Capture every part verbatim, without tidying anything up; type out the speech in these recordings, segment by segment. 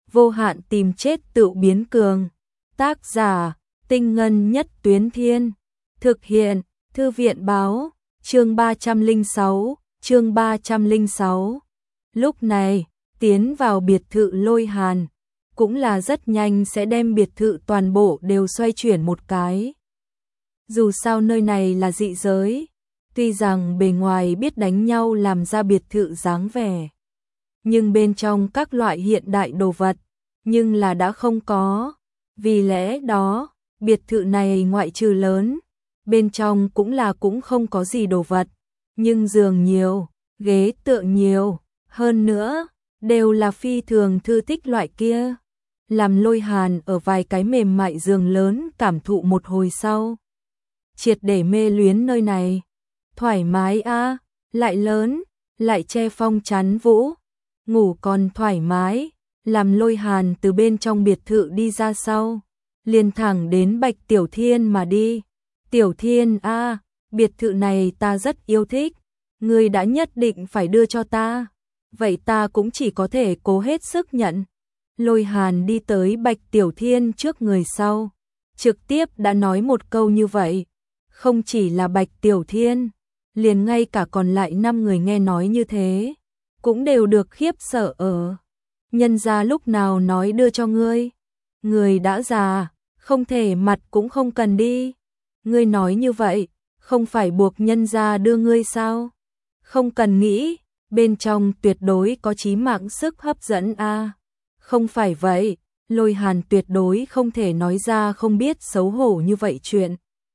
vô hạn tìm chết tự biến cường. Tác giả, Tinh Ngân Nhất Tuyến Thiên. Thực hiện, Thư viện báo, chương ba trăm lẻ sáu, chương ba trăm lẻ sáu. Lúc này, tiến vào biệt thự Lôi Hàn, cũng là rất nhanh sẽ đem biệt thự toàn bộ đều xoay chuyển một cái. Dù sao nơi này là dị giới, tuy rằng bề ngoài biết đánh nhau làm ra biệt thự dáng vẻ, nhưng bên trong các loại hiện đại đồ vật, nhưng là đã không có. Vì lẽ đó, biệt thự này ngoại trừ lớn, bên trong cũng là cũng không có gì đồ vật, nhưng giường nhiều, ghế tựa nhiều, hơn nữa, đều là phi thường thư thích loại kia. Làm Lôi Hàn ở vài cái mềm mại giường lớn cảm thụ một hồi sau, triệt để mê luyến nơi này. Thoải mái a, à, lại lớn, lại che phong chắn vũ, ngủ còn thoải mái. Làm Lôi Hàn từ bên trong biệt thự đi ra sau, liền thẳng đến Bạch Tiểu Thiên mà đi. Tiểu Thiên a, à, biệt thự này ta rất yêu thích, ngươi đã nhất định phải đưa cho ta, vậy ta cũng chỉ có thể cố hết sức nhận. Lôi Hàn đi tới Bạch Tiểu Thiên trước người sau, trực tiếp đã nói một câu như vậy. Không chỉ là Bạch Tiểu Thiên, liền ngay cả còn lại năm người nghe nói như thế, cũng đều được khiếp sợ ở. Nhân gia lúc nào nói đưa cho ngươi? Người đã già, không thể mặt cũng không cần đi. Ngươi nói như vậy, không phải buộc nhân gia đưa ngươi sao? Không cần nghĩ, bên trong tuyệt đối có chí mạng sức hấp dẫn a. À, không phải vậy, Lôi Hàn tuyệt đối không thể nói ra không biết xấu hổ như vậy chuyện.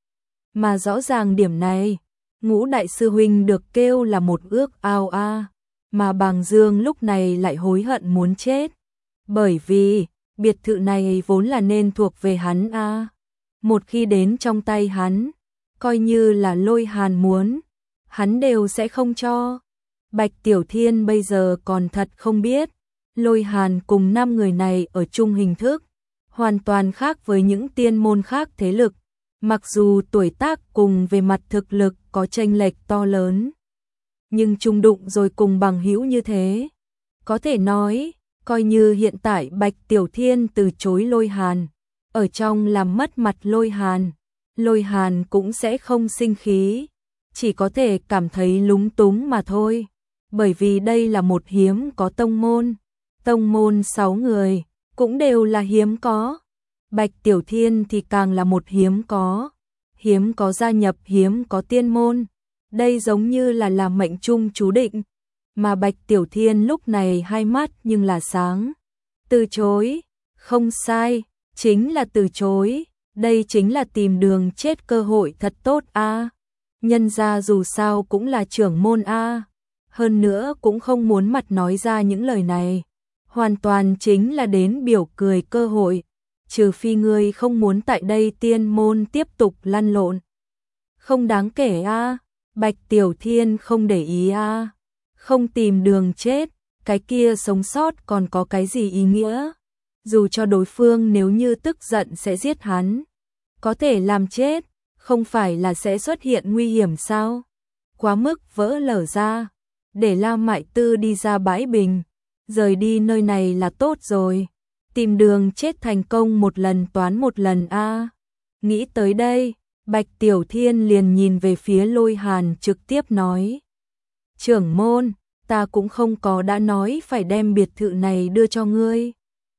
Mà rõ ràng điểm này, Ngũ đại sư huynh được kêu là một ước ao a, à, mà Bàng Dương lúc này lại hối hận muốn chết. Bởi vì, biệt thự này vốn là nên thuộc về hắn a. À. Một khi đến trong tay hắn, coi như là Lôi Hàn muốn, hắn đều sẽ không cho. Bạch Tiểu Thiên bây giờ còn thật không biết, Lôi Hàn cùng năm người này ở chung hình thức, hoàn toàn khác với những tiên môn khác thế lực. Mặc dù tuổi tác cùng về mặt thực lực có chênh lệch to lớn, nhưng chung đụng rồi cùng bằng hữu như thế. Có thể nói, coi như hiện tại Bạch Tiểu Thiên từ chối Lôi Hàn, ở trong làm mất mặt Lôi Hàn, Lôi Hàn cũng sẽ không sinh khí, chỉ có thể cảm thấy lúng túng mà thôi. Bởi vì đây là một hiếm có tông môn, tông môn sáu người, cũng đều là hiếm có. Bạch Tiểu Thiên thì càng là một hiếm có, hiếm có gia nhập hiếm có tiên môn, đây giống như là làm mệnh chung chú định. Mà Bạch Tiểu Thiên lúc này hai mắt nhưng là sáng, từ chối, không sai, chính là từ chối, đây chính là tìm đường chết cơ hội thật tốt a. À. Nhân gia dù sao cũng là trưởng môn a, à. Hơn nữa cũng không muốn mặt nói ra những lời này, hoàn toàn chính là đến biểu cười cơ hội. Trừ phi ngươi không muốn tại đây tiên môn tiếp tục lăn lộn. Không đáng kể a, à. Bạch Tiểu Thiên không để ý a, à. Không tìm đường chết, cái kia sống sót còn có cái gì ý nghĩa? Dù cho đối phương nếu như tức giận sẽ giết hắn, có thể làm chết, không phải là sẽ xuất hiện nguy hiểm sao? Quá mức vỡ lở ra, để La Mại Tư đi ra bãi bình, rời đi nơi này là tốt rồi. Tìm đường chết thành công một lần toán một lần a. À. Nghĩ tới đây, Bạch Tiểu Thiên liền nhìn về phía Lôi Hàn trực tiếp nói. Trưởng môn, ta cũng không có đã nói phải đem biệt thự này đưa cho ngươi.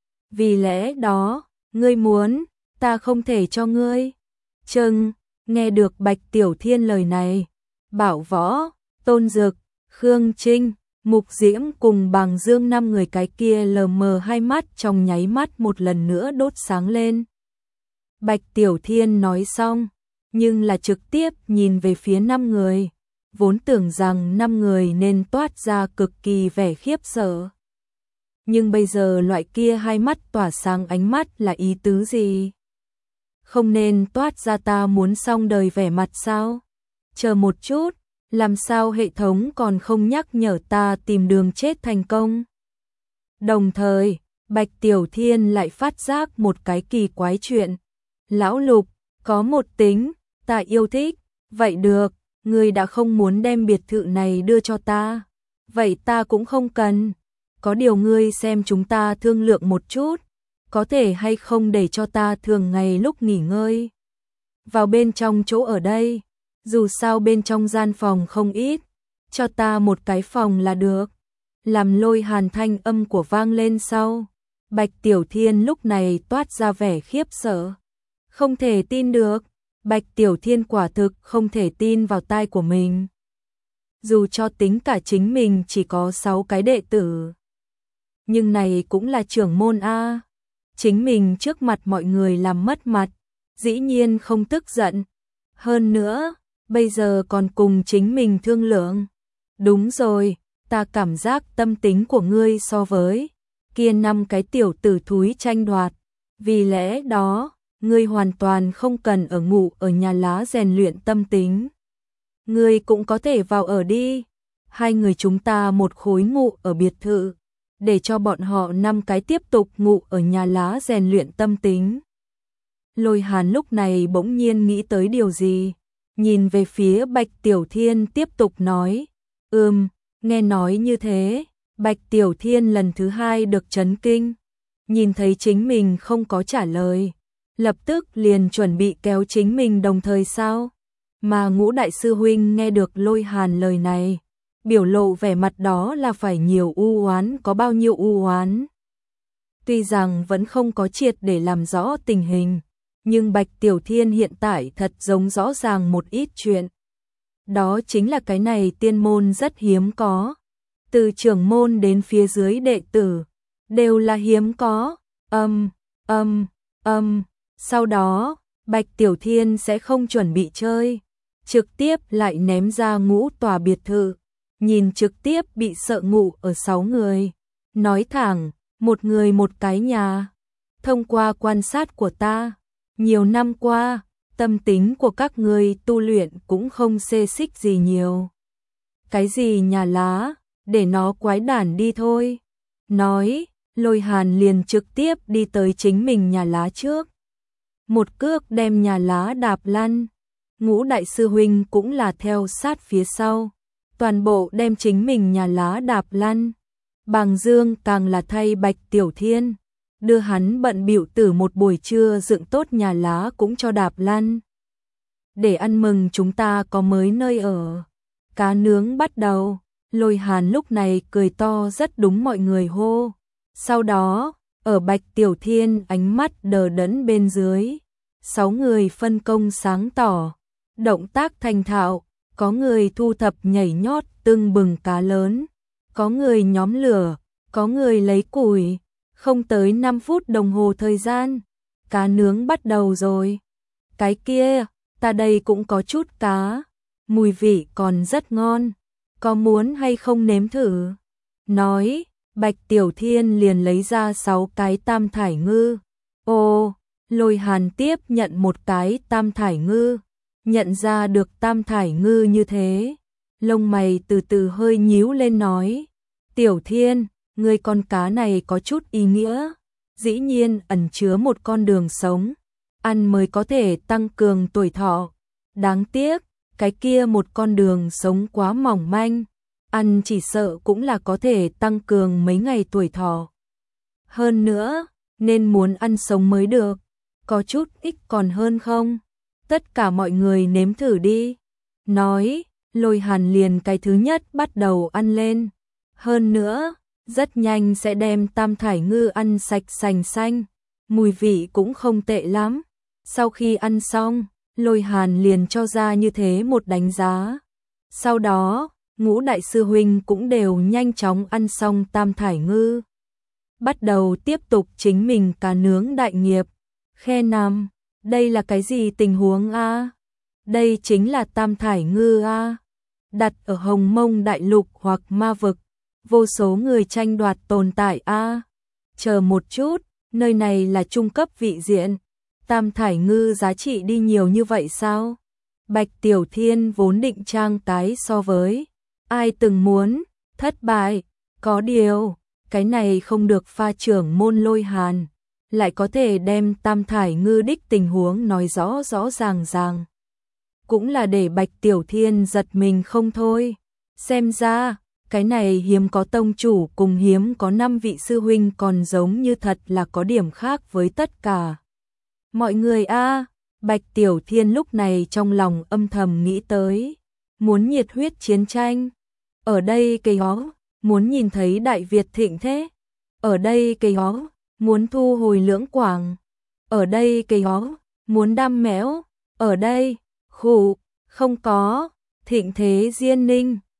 Vì lẽ đó, ngươi muốn, ta không thể cho ngươi. Chừng, nghe được Bạch Tiểu Thiên lời này, Bảo Võ, Tôn Dực, Khương Trinh, Mục Diễm cùng Bàng Dương năm người cái kia lờ mờ hai mắt trong nháy mắt một lần nữa đốt sáng lên. Bạch Tiểu Thiên nói xong, nhưng là trực tiếp nhìn về phía năm người, vốn tưởng rằng năm người nên toát ra cực kỳ vẻ khiếp sợ. Nhưng bây giờ loại kia hai mắt tỏa sáng ánh mắt là ý tứ gì? Không nên toát ra ta muốn xong đời vẻ mặt sao? Chờ một chút. Làm sao hệ thống còn không nhắc nhở ta tìm đường chết thành công? Đồng thời, Bạch Tiểu Thiên lại phát giác một cái kỳ quái chuyện. Lão Lục, có một tính, ta yêu thích, vậy được, ngươi đã không muốn đem biệt thự này đưa cho ta, vậy ta cũng không cần. có điều ngươi xem chúng ta thương lượng một chút, có thể hay không để cho ta thường ngày lúc nghỉ ngơi vào bên trong chỗ ở đây, dù sao bên trong gian phòng không ít, cho ta một cái phòng là được. Làm Lôi Hàn thanh âm của vang lên sau, Bạch Tiểu Thiên lúc này toát ra vẻ khiếp sợ, không thể tin được, Bạch Tiểu Thiên quả thực không thể tin vào tai của mình. Dù cho tính cả chính mình chỉ có sáu cái đệ tử, nhưng này cũng là trưởng môn a, chính mình trước mặt mọi người làm mất mặt, dĩ nhiên không tức giận. Hơn nữa, bây giờ còn cùng chính mình thương lượng. Đúng rồi, ta cảm giác tâm tính của ngươi so với kia năm cái tiểu tử thúi tranh đoạt, vì lẽ đó, ngươi hoàn toàn không cần ở ngủ ở nhà lá rèn luyện tâm tính. Ngươi cũng có thể vào ở đi, hai người chúng ta một khối ngủ ở biệt thự, để cho bọn họ năm cái tiếp tục ngủ ở nhà lá rèn luyện tâm tính. Lôi Hàn lúc này bỗng nhiên nghĩ tới điều gì, nhìn về phía Bạch Tiểu Thiên tiếp tục nói, ừm, nghe nói như thế, Bạch Tiểu Thiên lần thứ hai được chấn kinh, nhìn thấy chính mình không có trả lời, lập tức liền chuẩn bị kéo chính mình đồng thời sao, mà Ngũ đại sư huynh nghe được Lôi Hàn lời này, biểu lộ vẻ mặt đó là phải nhiều u oán có bao nhiêu u oán. Tuy rằng vẫn không có triệt để làm rõ tình hình, nhưng Bạch Tiểu Thiên hiện tại thật giống rõ ràng một ít chuyện. Đó chính là cái này tiên môn rất hiếm có, từ trưởng môn đến phía dưới đệ tử, đều là hiếm có, âm, âm, âm, sau đó, Bạch Tiểu Thiên sẽ không chuẩn bị chơi, trực tiếp lại ném ra ngũ tòa biệt thự, nhìn trực tiếp bị sợ ngủ ở sáu người, nói thẳng, một người một cái nhà. Thông qua quan sát của ta, nhiều năm qua, tâm tính của các người tu luyện cũng không xê xích gì nhiều. Cái gì nhà lá, để nó quái đản đi thôi. Nói, Lôi Hàn liền trực tiếp đi tới chính mình nhà lá trước. Một cước đem nhà lá đạp lăn, Ngũ đại sư huynh cũng là theo sát phía sau, toàn bộ đem chính mình nhà lá đạp lăn. Bàng Dương càng là thay Bạch Tiểu Thiên, đưa hắn bận bịu từ một buổi trưa dựng tốt nhà lá cũng cho đạp lăn. Để ăn mừng chúng ta có mới nơi ở. Cá nướng bắt đầu, Lôi Hàn lúc này cười to rất đúng mọi người hô. Sau đó, ở Bạch Tiểu Thiên ánh mắt đờ đẫn bên dưới, sáu người phân công sáng tỏ, động tác thành thạo, có người thu thập nhảy nhót tưng bừng cá lớn, có người nhóm lửa, có người lấy củi, không tới năm phút đồng hồ thời gian, cá nướng bắt đầu rồi. Cái kia, ta đây cũng có chút cá, mùi vị còn rất ngon, có muốn hay không nếm thử? Nói, Bạch Tiểu Thiên liền lấy ra sáu cái tam thải ngư. Ô, Lôi Hàn tiếp nhận một cái tam thải ngư, nhận ra được tam thải ngư như thế, lông mày từ từ hơi nhíu lên nói, Tiểu Thiên, người con cá này có chút ý nghĩa, dĩ nhiên ẩn chứa một con đường sống, ăn mới có thể tăng cường tuổi thọ. Đáng tiếc, cái kia một con đường sống quá mỏng manh, ăn chỉ sợ cũng là có thể tăng cường mấy ngày tuổi thọ. Hơn nữa, nên muốn ăn sống mới được, có chút ích còn hơn không? Tất cả mọi người nếm thử đi. Nói, Lôi Hàn liền cái thứ nhất bắt đầu ăn lên. Hơn nữa, rất nhanh sẽ đem tam thải ngư ăn sạch sành xanh, mùi vị cũng không tệ lắm. Sau khi ăn xong, Lôi Hàn liền cho ra như thế một đánh giá. Sau đó, Ngũ đại sư huynh cũng đều nhanh chóng ăn xong tam thải ngư. Bắt đầu tiếp tục chính mình cá nướng đại nghiệp. Khe năm, đây là cái gì tình huống a? Đây chính là tam thải ngư a. Đặt ở Hồng Mông đại lục hoặc ma vực, vô số người tranh đoạt tồn tại a. Chờ một chút, nơi này là trung cấp vị diện. Tam thải ngư giá trị đi nhiều như vậy sao? Bạch Tiểu Thiên vốn định trang cái so với ai từng muốn, thất bại, có điều, cái này không được pha trưởng môn Lôi Hàn, lại có thể đem tam thải ngư đích tình huống nói rõ rõ ràng ràng. Cũng là để Bạch Tiểu Thiên giật mình không thôi, xem ra, cái này hiếm có tông chủ cùng hiếm có năm vị sư huynh còn giống như thật là có điểm khác với tất cả. Mọi người a, Bạch Tiểu Thiên lúc này trong lòng âm thầm nghĩ tới, muốn nhiệt huyết chiến tranh. Ở đây cây hó, muốn nhìn thấy Đại Việt thịnh thế. Ở đây cây hó, muốn thu hồi Lưỡng Quảng. Ở đây cây hó, muốn đam mẽo. Ở đây, khủ, không có, thịnh thế Diên Ninh.